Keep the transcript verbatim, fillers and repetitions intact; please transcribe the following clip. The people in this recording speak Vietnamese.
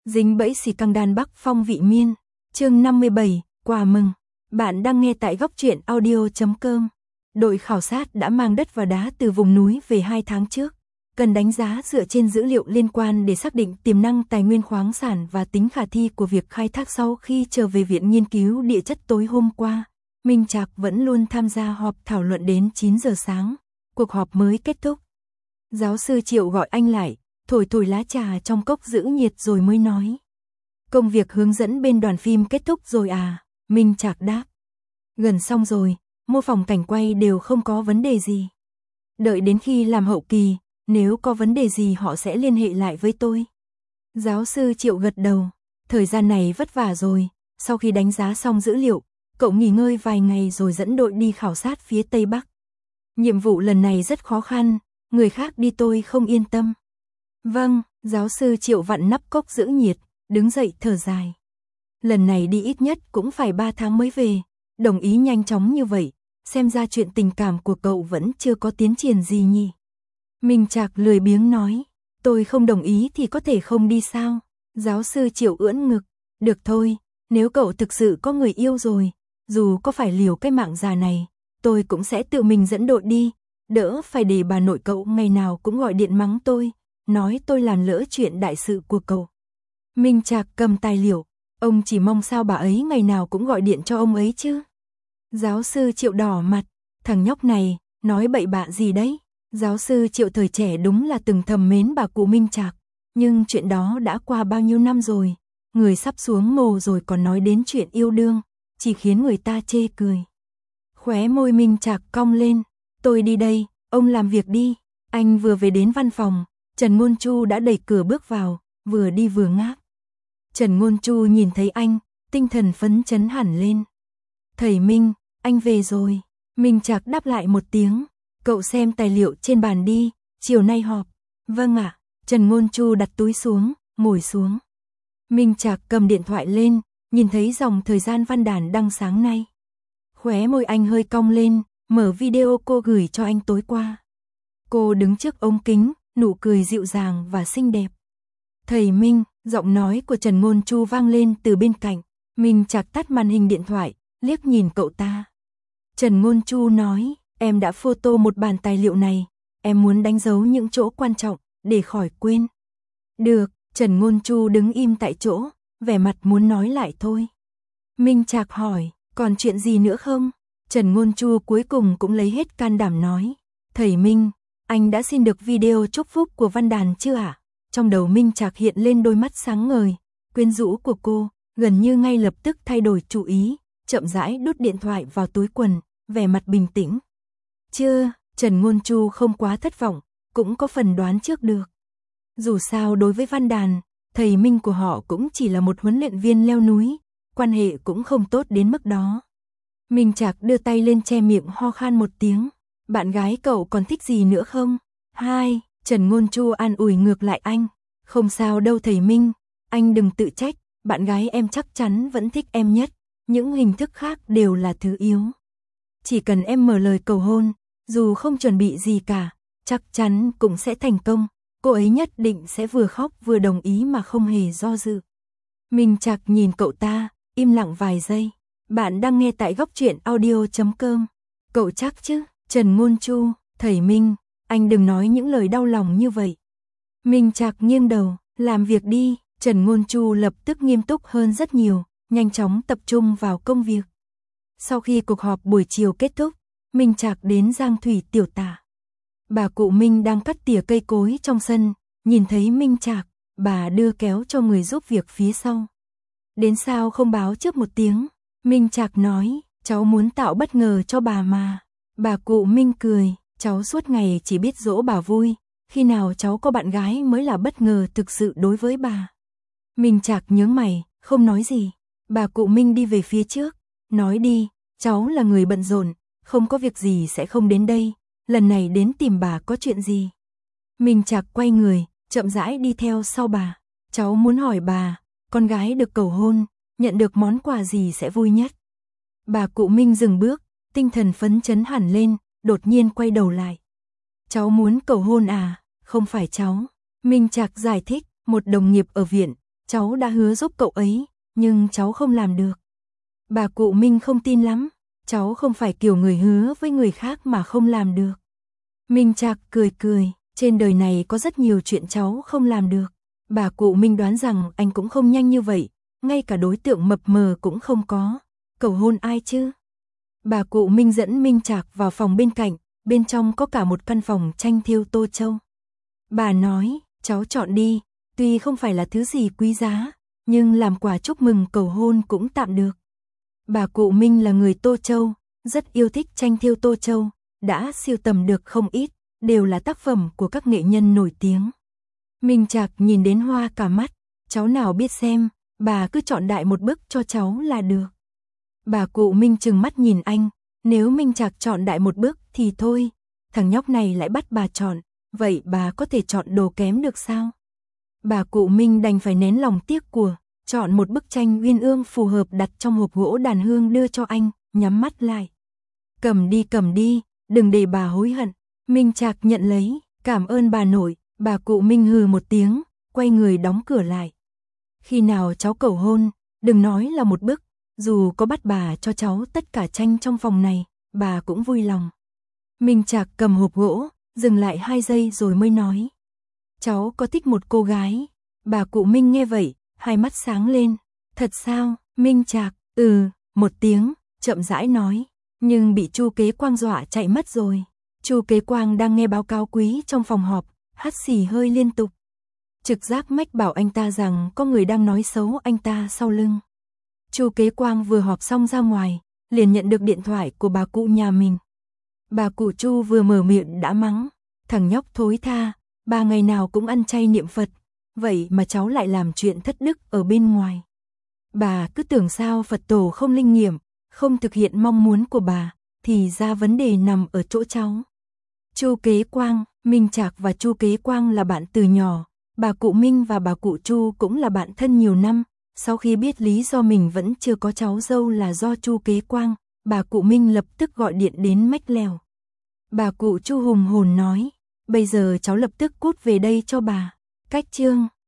Dính bẫy xì căng đan Bắc Phong vị miên. Chương năm mươi bảy, quà mừng. Bạn đang nghe tại góc truyện audio chấm com. Đội khảo sát đã mang đất và đá từ vùng núi về hai tháng trước. Cần đánh giá dựa trên dữ liệu liên quan để xác định tiềm năng tài nguyên khoáng sản và tính khả thi của việc khai thác. Sau khi trở về Viện Nghiên cứu Địa chất tối hôm qua, Minh Trạc vẫn luôn tham gia họp thảo luận đến chín giờ sáng. Cuộc họp mới kết thúc. Giáo sư Triệu gọi anh lại, thổi thổi lá trà trong cốc giữ nhiệt rồi mới nói. Công việc hướng dẫn bên đoàn phim kết thúc rồi à? Minh Trạc đáp. Gần xong rồi, mô phỏng cảnh quay đều không có vấn đề gì. Đợi đến khi làm hậu kỳ, nếu có vấn đề gì họ sẽ liên hệ lại với tôi. Giáo sư Triệu gật đầu. Thời gian này vất vả rồi, sau khi đánh giá xong dữ liệu, cậu nghỉ ngơi vài ngày rồi dẫn đội đi khảo sát phía Tây Bắc. Nhiệm vụ lần này rất khó khăn, người khác đi tôi không yên tâm. Vâng, giáo sư Triệu vặn nắp cốc giữ nhiệt, đứng dậy thở dài. Lần này đi ít nhất cũng phải ba tháng mới về, đồng ý nhanh chóng như vậy, xem ra chuyện tình cảm của cậu vẫn chưa có tiến triển gì nhỉ. Minh Trạc lười biếng nói, tôi không đồng ý thì có thể không đi sao? Giáo sư Triệu ưỡn ngực, được thôi, nếu cậu thực sự có người yêu rồi, dù có phải liều cái mạng già này, tôi cũng sẽ tự mình dẫn đội đi, đỡ phải để bà nội cậu ngày nào cũng gọi điện mắng tôi, nói tôi làm lỡ chuyện đại sự của cậu. Minh Trạc cầm tài liệu, ông chỉ mong sao bà ấy ngày nào cũng gọi điện cho ông ấy chứ. Giáo sư Triệu đỏ mặt, thằng nhóc này, nói bậy bạ gì đấy. Giáo sư Triệu thời trẻ đúng là từng thầm mến bà cụ Minh Trạc, nhưng chuyện đó đã qua bao nhiêu năm rồi, người sắp xuống mồ rồi còn nói đến chuyện yêu đương, chỉ khiến người ta chê cười. Khóe môi Minh Trạc cong lên, tôi đi đây, ông làm việc đi. Anh vừa về đến văn phòng, Trần Ngôn Chu đã đẩy cửa bước vào, vừa đi vừa ngáp. Trần Ngôn Chu nhìn thấy anh, tinh thần phấn chấn hẳn lên. Thầy Minh, anh về rồi. Minh Trạc đáp lại một tiếng, cậu xem tài liệu trên bàn đi, chiều nay họp. Vâng ạ. Trần Ngôn Chu đặt túi xuống, ngồi xuống. Minh Trạc cầm điện thoại lên, nhìn thấy dòng thời gian văn đàn đăng sáng nay. Khóe môi anh hơi cong lên, mở video cô gửi cho anh tối qua. Cô đứng trước ống kính, nụ cười dịu dàng và xinh đẹp. Thầy Minh, giọng nói của Trần Ngôn Chu vang lên từ bên cạnh. Minh Trạc tắt màn hình điện thoại, liếc nhìn cậu ta. Trần Ngôn Chu nói, em đã photo một bản tài liệu này, em muốn đánh dấu những chỗ quan trọng, để khỏi quên. Được, Trần Ngôn Chu đứng im tại chỗ, vẻ mặt muốn nói lại thôi. Minh Trạc hỏi, còn chuyện gì nữa không? Trần Ngôn Chu cuối cùng cũng lấy hết can đảm nói. Thầy Minh, anh đã xin được video chúc phúc của văn đàn chưa ạ? À? Trong đầu Minh Trạc hiện lên đôi mắt sáng ngời, quyến rũ của cô, gần như ngay lập tức thay đổi chủ ý, chậm rãi đút điện thoại vào túi quần, vẻ mặt bình tĩnh. Chưa, Trần Ngôn Chu không quá thất vọng, cũng có phần đoán trước được. Dù sao đối với văn đàn, thầy Minh của họ cũng chỉ là một huấn luyện viên leo núi, quan hệ cũng không tốt đến mức đó. Minh Trạc đưa tay lên che miệng ho khan một tiếng. Bạn gái cậu còn thích gì nữa không? Hai, Trần Ngôn Chu an ủi ngược lại anh. Không sao đâu thầy Minh, anh đừng tự trách, bạn gái em chắc chắn vẫn thích em nhất, những hình thức khác đều là thứ yếu. Chỉ cần em mở lời cầu hôn, dù không chuẩn bị gì cả, chắc chắn cũng sẽ thành công, cô ấy nhất định sẽ vừa khóc vừa đồng ý mà không hề do dự. Minh Trạc nhìn cậu ta, im lặng vài giây. Bạn đang nghe tại góc truyện audio chấm com. Cậu chắc chứ? Trần Ngôn Chu, thầy Minh, anh đừng nói những lời đau lòng như vậy. Minh Trạc nghiêng đầu, làm việc đi. Trần Ngôn Chu lập tức nghiêm túc hơn rất nhiều, nhanh chóng tập trung vào công việc. Sau khi cuộc họp buổi chiều kết thúc, Minh Trạc đến Giang Thủy tiểu tả. Bà cụ Minh đang cắt tỉa cây cối trong sân, nhìn thấy Minh Trạc, bà đưa kéo cho người giúp việc phía sau. Đến sao không báo trước một tiếng? Minh Trạc nói, cháu muốn tạo bất ngờ cho bà mà. Bà cụ Minh cười, cháu suốt ngày chỉ biết dỗ bà vui, khi nào cháu có bạn gái mới là bất ngờ thực sự đối với bà. Minh Trạc nhướng mày, không nói gì. Bà cụ Minh đi về phía trước, nói đi, cháu là người bận rộn, không có việc gì sẽ không đến đây, lần này đến tìm bà có chuyện gì? Minh Trạc quay người, chậm rãi đi theo sau bà. Cháu muốn hỏi bà, con gái được cầu hôn, nhận được món quà gì sẽ vui nhất? Bà cụ Minh dừng bước, tinh thần phấn chấn hẳn lên, đột nhiên quay đầu lại. Cháu muốn cầu hôn à? Không phải cháu. Minh Trạc giải thích, một đồng nghiệp ở viện, cháu đã hứa giúp cậu ấy, nhưng cháu không làm được. Bà cụ Minh không tin lắm, cháu không phải kiểu người hứa với người khác mà không làm được. Minh Trạc cười cười, trên đời này có rất nhiều chuyện cháu không làm được. Bà cụ Minh đoán rằng anh cũng không nhanh như vậy, ngay cả đối tượng mập mờ cũng không có. Cầu hôn ai chứ? Bà cụ Minh dẫn Minh Trạc vào phòng bên cạnh, bên trong có cả một căn phòng tranh thêu tô châu. Bà nói, cháu chọn đi, tuy không phải là thứ gì quý giá, nhưng làm quà chúc mừng cầu hôn cũng tạm được. Bà cụ Minh là người Tô Châu, rất yêu thích tranh thêu tô châu, đã sưu tầm được không ít, đều là tác phẩm của các nghệ nhân nổi tiếng. Minh Trạc nhìn đến hoa cả mắt, cháu nào biết xem, bà cứ chọn đại một bức cho cháu là được. Bà cụ Minh trừng mắt nhìn anh, nếu Minh Trạc chọn đại một bức thì thôi, thằng nhóc này lại bắt bà chọn, vậy bà có thể chọn đồ kém được sao? Bà cụ Minh đành phải nén lòng tiếc của, chọn một bức tranh uyên ương phù hợp đặt trong hộp gỗ đàn hương đưa cho anh, nhắm mắt lại. Cầm đi cầm đi, đừng để bà hối hận. Minh Trạc nhận lấy, cảm ơn bà nội. Bà cụ Minh hừ một tiếng, quay người đóng cửa lại. Khi nào cháu cầu hôn, đừng nói là một bức, dù có bắt bà cho cháu tất cả tranh trong phòng này, bà cũng vui lòng. Minh Trạc cầm hộp gỗ, dừng lại hai giây rồi mới nói. Cháu có thích một cô gái. Bà cụ Minh nghe vậy, hai mắt sáng lên. Thật sao? Minh Trạc, ừ, một tiếng, chậm rãi nói. Nhưng bị Chu Kế Quang dọa chạy mất rồi. Chu Kế Quang đang nghe báo cáo quý trong phòng họp, hắt xì hơi liên tục. Trực giác mách bảo anh ta rằng có người đang nói xấu anh ta sau lưng. Chu Kế Quang vừa họp xong ra ngoài, liền nhận được điện thoại của bà cụ nhà mình. Bà cụ Chu vừa mở miệng đã mắng, thằng nhóc thối tha, ba ngày nào cũng ăn chay niệm Phật, vậy mà cháu lại làm chuyện thất đức ở bên ngoài. Bà cứ tưởng sao Phật tổ không linh nghiệm, không thực hiện mong muốn của bà, thì ra vấn đề nằm ở chỗ cháu. Chu Kế Quang, Minh Trạc và Chu Kế Quang là bạn từ nhỏ, bà cụ Minh và bà cụ Chu cũng là bạn thân nhiều năm. Sau khi biết lý do mình vẫn chưa có cháu dâu là do Chu Kế Quang, bà cụ Minh lập tức gọi điện đến mách lèo. Bà cụ Chu hùng hồn nói, bây giờ cháu lập tức cút về đây cho bà. Cách chương